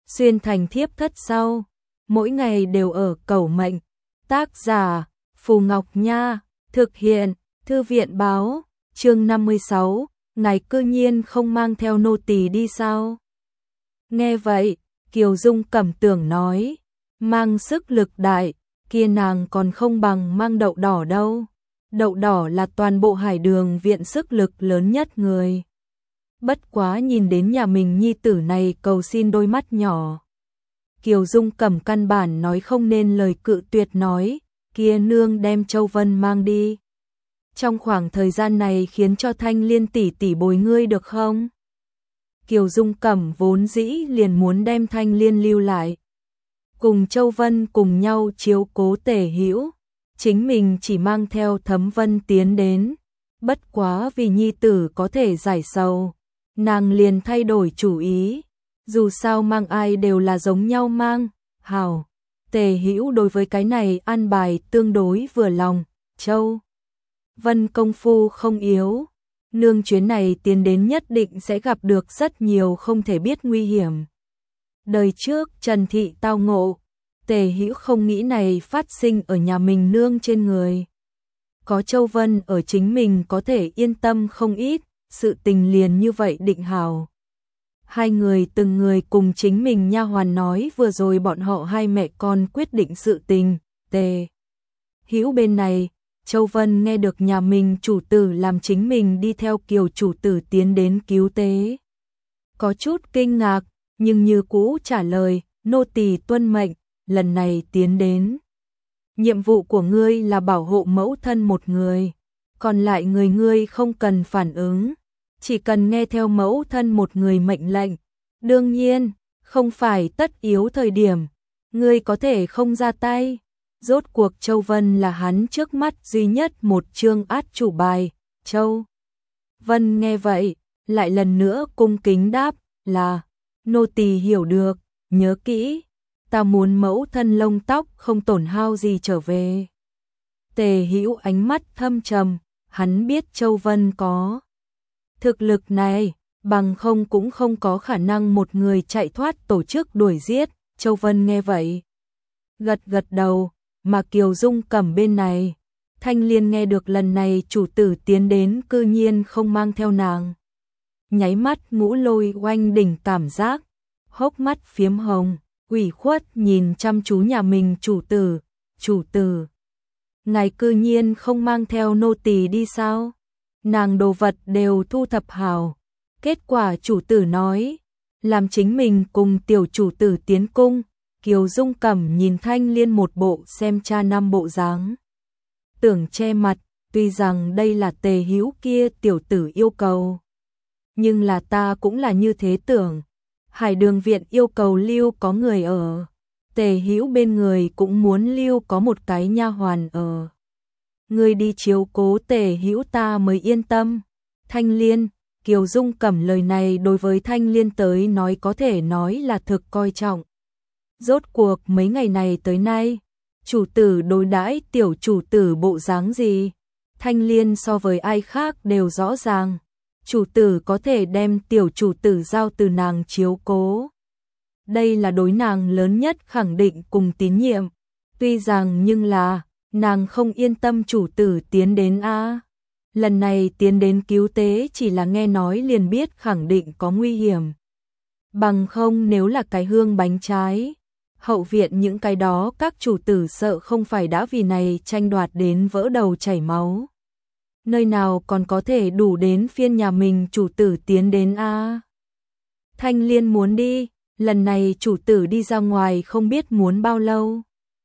xuyên thành thiếp thất sau, mỗi ngày đều ở cầu mệnh. Tác giả Phù Ngọc Nha, thực hiện Thư viện báo. Chương 56, ngài cư nhiên không mang theo nô tỳ đi sao? Nghe vậy, Kiều Dung Cẩm tưởng nói, mang sức lực đại, kia nàng còn không bằng mang đậu đỏ đâu. Đậu đỏ là toàn bộ Hải Đường viện sức lực lớn nhất người. Bất quá nhìn đến nhà mình nhi tử này cầu xin đôi mắt nhỏ. Kiều Dung Cẩm căn bản nói không nên lời cự tuyệt nói, kia nương đem Châu Vân mang đi. Trong khoảng thời gian này khiến cho Thanh Liên tỷ tỷ bồi ngươi được không? Kiều Dung Cẩm vốn dĩ liền muốn đem Thanh Liên lưu lại. Cùng Châu Vân cùng nhau chiếu cố Tề Hữu, chính mình chỉ mang theo Thấm Vân tiến đến. Bất quá vì nhi tử có thể giải sầu, nàng liền thay đổi chủ ý. Dù sao mang ai đều là giống nhau mang, hảo. Tề Hữu đối với cái này an bài tương đối vừa lòng. Châu Vân công phu không yếu, nương chuyến này tiến đến nhất định sẽ gặp được rất nhiều không thể biết nguy hiểm. Đời trước Trần Thị tao ngộ, Tề Hữu không nghĩ này phát sinh ở nhà mình nương trên người. Có Châu Vân ở chính mình có thể yên tâm không ít, sự tình liền như vậy định hảo. Hai người từng người cùng chính mình nha hoàn nói vừa rồi bọn họ hai mẹ con quyết định sự tình. Tề Hữu bên này, Châu Vân nghe được nhà mình chủ tử làm chính mình đi theo Kiều chủ tử tiến đến cứu tế. Có chút kinh ngạc, nhưng như cũ trả lời, nô tỳ tuân mệnh, lần này tiến đến. Nhiệm vụ của ngươi là bảo hộ mẫu thân một người, còn lại người ngươi không cần phản ứng, chỉ cần nghe theo mẫu thân một người mệnh lệnh. Đương nhiên, không phải tất yếu thời điểm, ngươi có thể không ra tay. Rốt cuộc Châu Vân là hắn trước mắt duy nhất một chương át chủ bài. Châu Vân nghe vậy, lại lần nữa cung kính đáp là, nô tỳ hiểu được, nhớ kỹ, ta muốn mẫu thân lông tóc không tổn hao gì trở về. Tề Hữu ánh mắt thâm trầm, hắn biết Châu Vân có thực lực này, bằng không cũng không có khả năng một người chạy thoát tổ chức đuổi giết. Châu Vân nghe vậy, gật gật đầu. Mà Kiều Dung Cẩm bên này, Thanh Liên nghe được lần này chủ tử tiến đến cư nhiên không mang theo nàng. Nháy mắt ngũ lôi oanh đỉnh cảm giác, hốc mắt phiếm hồng, ủy khuất nhìn chăm chú nhà mình chủ tử. Ngài cư nhiên không mang theo nô tỳ đi sao? Nàng đồ vật đều thu thập hảo. Kết quả chủ tử nói, làm chính mình cùng tiểu chủ tử tiến cung. Kiều Dung Cẩm nhìn Thanh Liên một bộ xem cha năm bộ dáng, tưởng che mặt, tuy rằng đây là Tề Hữu kia tiểu tử yêu cầu, nhưng là ta cũng là như thế tưởng. Hải Đường viện yêu cầu lưu có người ở, Tề Hữu bên người cũng muốn lưu có một cái nha hoàn ở. Người đi chiếu cố Tề Hữu ta mới yên tâm. Thanh Liên, Kiều Dung Cẩm lời này đối với Thanh Liên tới nói có thể nói là thực coi trọng. Rốt cuộc mấy ngày này tới nay, chủ tử đối đãi tiểu chủ tử bộ dáng gì? Thanh Liên so với ai khác đều rõ ràng. Chủ tử có thể đem tiểu chủ tử giao từ nàng chiếu cố. Đây là đối nàng lớn nhất khẳng định cùng tín nhiệm. Tuy rằng nhưng là, nàng không yên tâm chủ tử tiến đến a. Lần này tiến đến cứu tế chỉ là nghe nói liền biết khẳng định có nguy hiểm. Bằng không nếu là cái hương bánh trái. Hậu viện những cái đó các chủ tử sợ không phải đã vì này tranh đoạt đến vỡ đầu chảy máu. Nơi nào còn có thể đủ đến phiên nhà mình chủ tử tiến đến a. Thanh Liên muốn đi, lần này chủ tử đi ra ngoài không biết muốn bao lâu.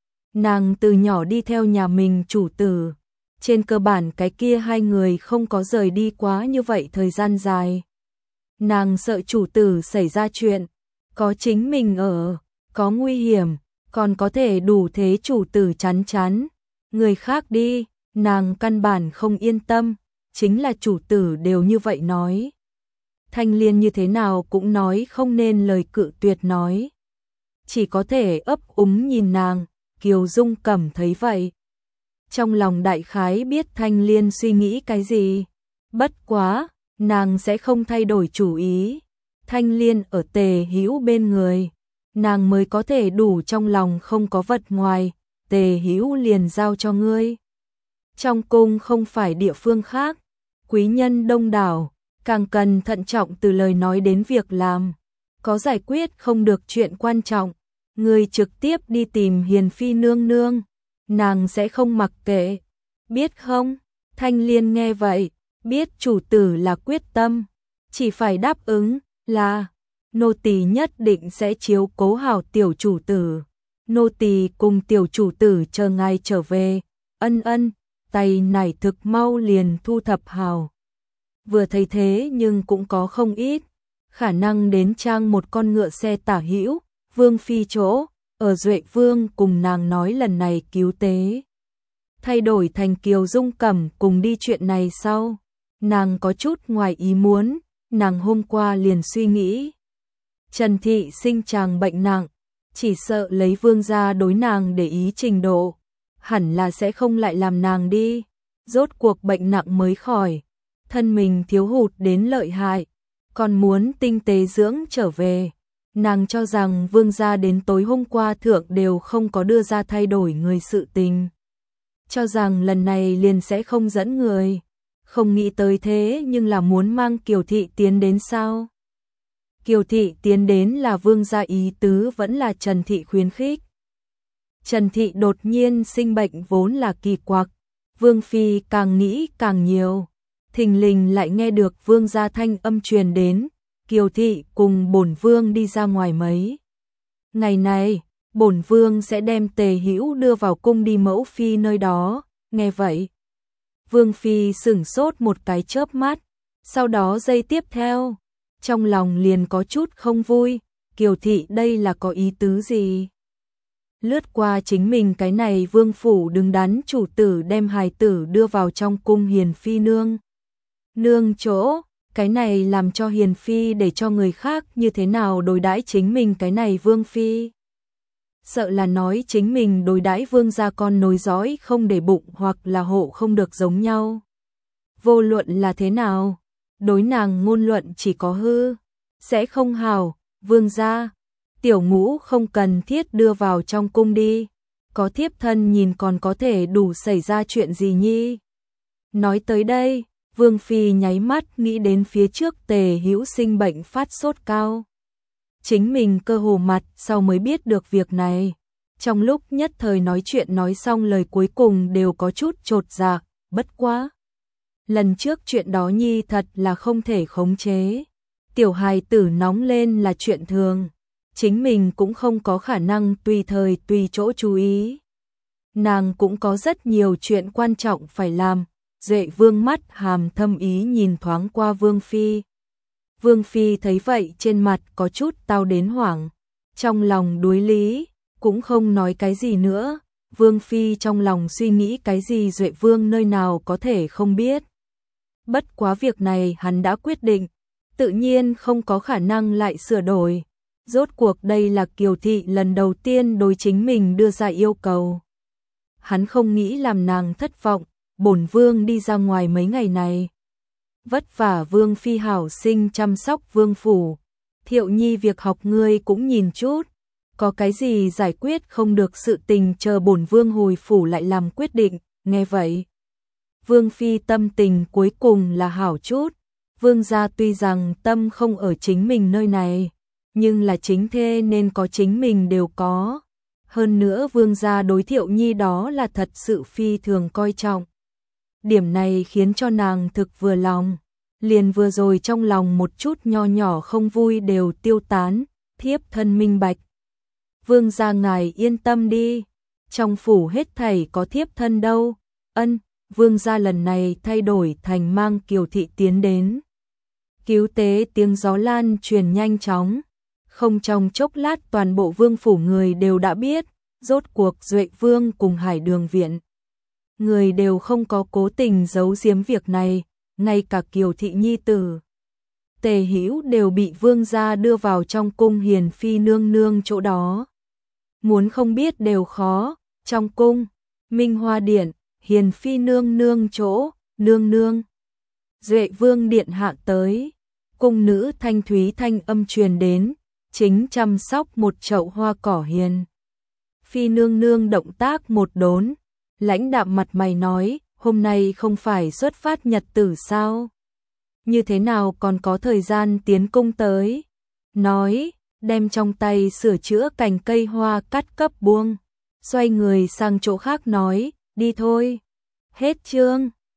Nàng từ nhỏ đi theo nhà mình chủ tử, trên cơ bản cái kia hai người không có rời đi quá như vậy thời gian dài. Nàng sợ chủ tử xảy ra chuyện, có chính mình ở, có nguy hiểm, còn có thể đủ thế chủ tử chán chán. Người khác đi, nàng căn bản không yên tâm, chính là chủ tử đều như vậy nói. Thanh Liên như thế nào cũng nói không nên lời cự tuyệt nói. Chỉ có thể ấp úng nhìn nàng, Kiều Dung Cẩm thấy vậy. Trong lòng đại khái biết Thanh Liên suy nghĩ cái gì. Bất quá, nàng sẽ không thay đổi chủ ý. Thanh Liên ở Tề Hữu bên người. nàng mới có thể đủ trong lòng không có vật ngoài, Tề Hữu liền giao cho ngươi. Trong cung không phải địa phương khác, quý nhân đông đảo, càng cần thận trọng từ lời nói đến việc làm. Có giải quyết không được chuyện quan trọng, ngươi trực tiếp đi tìm Hiền Phi nương nương, nàng sẽ không mặc kệ, biết không? Thanh Liên nghe vậy, biết chủ tử là quyết tâm, chỉ phải đáp ứng là nô tỳ nhất định sẽ chiếu cố hảo tiểu chủ tử. Nô tỳ cùng tiểu chủ tử chờ ngài trở về. Ân ân, tay nải thực mau liền thu thập hào. Vừa thấy thế nhưng cũng có không ít khả năng đến trang một con ngựa xe tả hữu, Vương Phi chỗ, ở Duệ Vương cùng nàng nói lần này cứu tế. Thay đổi thành Kiều Dung Cẩm cùng đi chuyện này sau. Nàng có chút ngoài ý muốn, nàng hôm qua liền suy nghĩ. Trần Thị sinh chàng bệnh nặng, chỉ sợ lấy Vương gia đối nàng để ý trình độ, hẳn là sẽ không lại làm nàng đi. Rốt cuộc bệnh nặng mới khỏi, thân mình thiếu hụt đến lợi hại, còn muốn tinh tế dưỡng trở về. Nàng cho rằng Vương gia đến tối hôm qua thượng đều không có đưa ra thay đổi người sự tình. Cho rằng lần này liền sẽ không dẫn người. Không nghĩ tới thế nhưng là muốn mang Kiều Thị tiến đến sao? Kiều Thị tiến đến là Vương gia ý tứ vẫn là Trần Thị khuyến khích. Trần Thị đột nhiên sinh bệnh vốn là kỳ quặc, Vương Phi càng nghĩ càng nhiều. Thình lình lại nghe được Vương gia thanh âm truyền đến, Kiều Thị cùng bổn Vương đi ra ngoài mấy. Ngày này, bổn Vương sẽ đem Tề Hữu đưa vào cung đi mẫu phi nơi đó, nghe vậy. Vương Phi sửng sốt một cái chớp mắt, sau đó giây tiếp theo, trong lòng liền có chút không vui, Kiều Thị đây là có ý tứ gì? Lướt qua chính mình cái này vương phủ đứng đắn chủ tử đem hài tử đưa vào trong cung Hiền Phi nương chỗ, cái này làm cho Hiền Phi để cho người khác như thế nào đối đãi chính mình cái này Vương Phi. Sợ là nói chính mình đối đãi Vương gia con nối dõi không để bụng hoặc là hộ không được giống nhau. Vô luận là thế nào, đối nàng ngôn luận chỉ có hư, sẽ không hào, Vương gia, tiểu ngũ không cần thiết đưa vào trong cung đi, có thiếp thân nhìn còn có thể đủ xảy ra chuyện gì nhi. Nói tới đây, Vương Phi nháy mắt nghĩ đến phía trước Tề Hữu sinh bệnh phát sốt cao. Chính mình cơ hồ mặt sau mới biết được việc này. Trong lúc nhất thời nói chuyện nói xong lời cuối cùng đều có chút chột dạ, bất quá. Lần trước chuyện đó nhi thật là không thể khống chế. Tiểu hài tử nóng lên là chuyện thường. Chính mình cũng không có khả năng tùy thời tùy chỗ chú ý. Nàng cũng có rất nhiều chuyện quan trọng phải làm. Duệ Vương mắt hàm thâm ý nhìn thoáng qua Vương Phi. Vương Phi thấy vậy trên mặt có chút tao đến hoảng. Trong lòng đối lý, cũng không nói cái gì nữa. Vương Phi trong lòng suy nghĩ cái gì Duệ Vương nơi nào có thể không biết. Bất quá việc này hắn đã quyết định, tự nhiên không có khả năng lại sửa đổi. Rốt cuộc đây là Kiều Thị lần đầu tiên đối chính mình đưa ra yêu cầu. Hắn không nghĩ làm nàng thất vọng, bổn Vương đi ra ngoài mấy ngày này. Vất vả Vương Phi hảo sinh chăm sóc Vương phủ. Thiệu Nhi việc học ngươi cũng nhìn chút. Có cái gì giải quyết không được sự tình chờ bổn Vương hồi phủ lại làm quyết định, nghe vậy. Vương Phi tâm tình cuối cùng là hảo chút. Vương gia tuy rằng tâm không ở chính mình nơi này, nhưng là chính thê nên có chính mình đều có. Hơn nữa Vương gia đối Thiệu Nhi đó là thật sự phi thường coi trọng. Điểm này khiến cho nàng thực vừa lòng. Liền vừa rồi trong lòng một chút nho nhỏ không vui đều tiêu tán, thiếp thân minh bạch. Vương gia ngài yên tâm đi, trong phủ hết thảy có thiếp thân đâu. Ân, Vương gia lần này thay đổi thành mang Kiều Thị tiến đến. Cứu tế tiếng gió lan truyền nhanh chóng, không trong chốc lát toàn bộ vương phủ người đều đã biết, rốt cuộc Duệ Vương cùng Hải Đường viện. Người đều không có cố tình giấu giếm việc này, ngay cả Kiều Thị nhi tử. Tề Hữu đều bị Vương gia đưa vào trong cung Hiền Phi nương chỗ đó. Muốn không biết đều khó, trong cung, Minh Hoa Điện, Hiền Phi nương chỗ, nương. Duệ Vương điện hạ tới, cung nữ thanh thúy thanh âm truyền đến, chính chăm sóc một chậu hoa cỏ hiền. Phi nương nương động tác một đốn, lãnh đạm mặt mày nói, hôm nay không phải xuất phát nhật tử sao? Như thế nào còn có thời gian tiến cung tới? Nói, đem trong tay sửa chữa cành cây hoa cắt cấp buông, xoay người sang chỗ khác nói, đi thôi. Hết chương.